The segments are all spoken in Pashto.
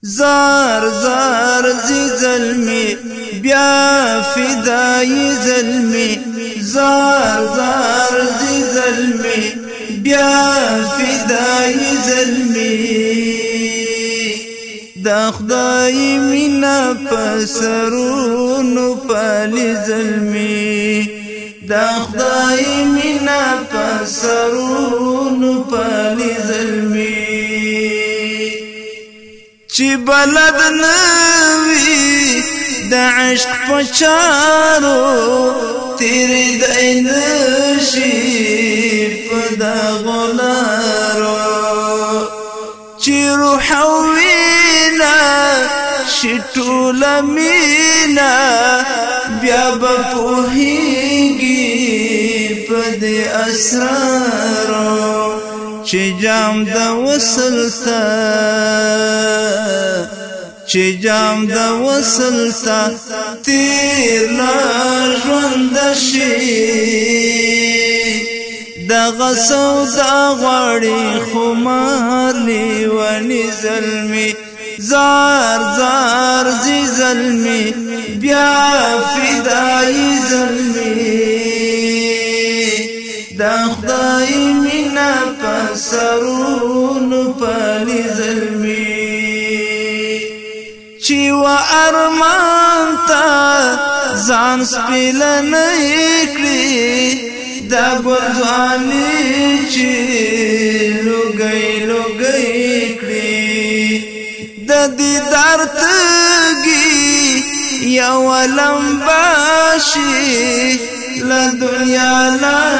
زار زار زی ظلمی بیا فدای ظلمی زار زار زی ظلمی بیا فدای ظلمی دا خدای مینا پسرونو پالی ظلمی دا خدای مینا پسرونو پالی ظلمی چی بلد نوی دا عشق پچارو تیری دای نشی پدا غلارو چی روح وینا شی طول مینا بیا بپوهیگی پدی اسرارو چی جام دا وصلتا چی جام دا وصلتا تیر لاژوند شي دغه سودا غواړي خمار لیونی ظلمی زار زار زی ظلمی بیا فدای ظلمی دا خدای مینا پسرونو پالی ظلمی چی و ارمان تا ځان سپیلن کړي دا ګلځواني چې لوګي لوګي کړي د دیدار تګي یو لمباشي له دنیا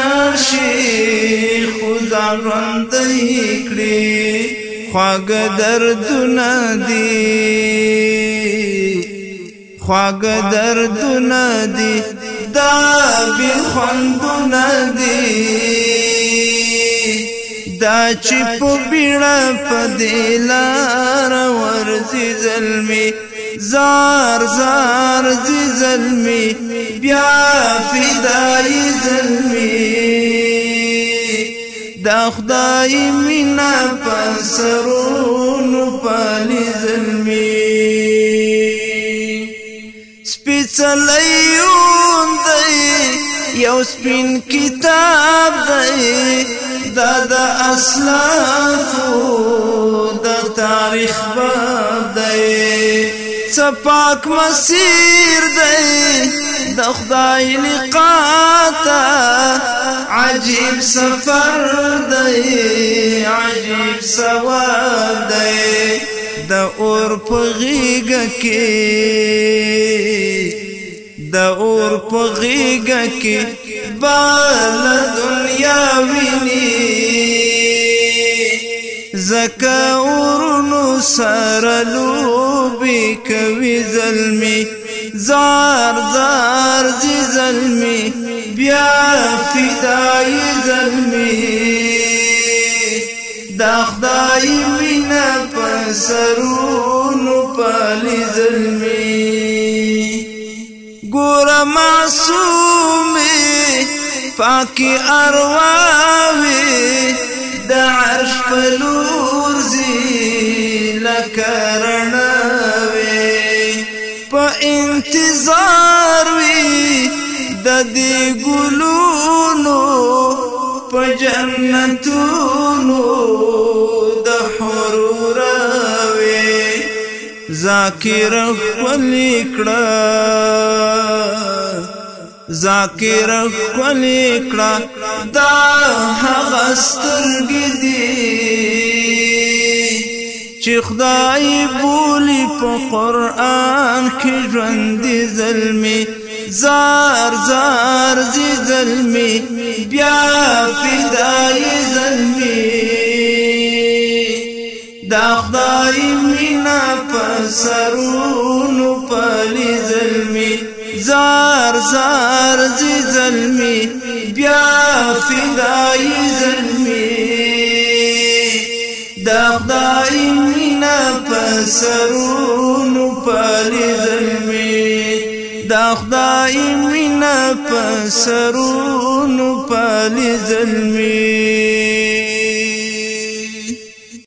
لاشي خدا رندې کړي خواږه دردونه دي خواږه دردونه دي دا بی خوندونه دي دا چې په بیړه په دې لاره ورځي ظلمي زار زار زی ظلمي بیا فدای ظلمي دا خدای مینا پسرونو پالی ظلمی سپیڅلیون دی یو سپین کتاب دی دا د اسلافو د تاریخ باب دی سپاک مسیر دی د خدای لقاتا عجیب سفر دی عجیب ثواب دی د اور په غیږه کې د اور په غیږه کې بل دنیا ویني زکه ورونو سره لوبي کوي ظلمي زار زار زی ظلمی بیا فدای ظلمی دا خدای مینا پسرونو پالی ظلمی ګور معصومی پاکی ارواوی دا عرش پلور زی لکرناوی پا انتظار وی د دې ګلونو په جنتونو د حرور وی ذاکر ولیکړه ذاکر ولیکړه دا هغه سترګې دي چې خدای بولی په قرآن کې ژوند ظلمي زار زار زی ظلمي بیا فدای ظلمي دا خدای مینا پسرونو پالی ظلمي زار زار زی ظلمي بیا فدای ظلمي دا خدای مینا پسرونو پالی ظلمی دا خدای مینا پسرونو پالی ظلمی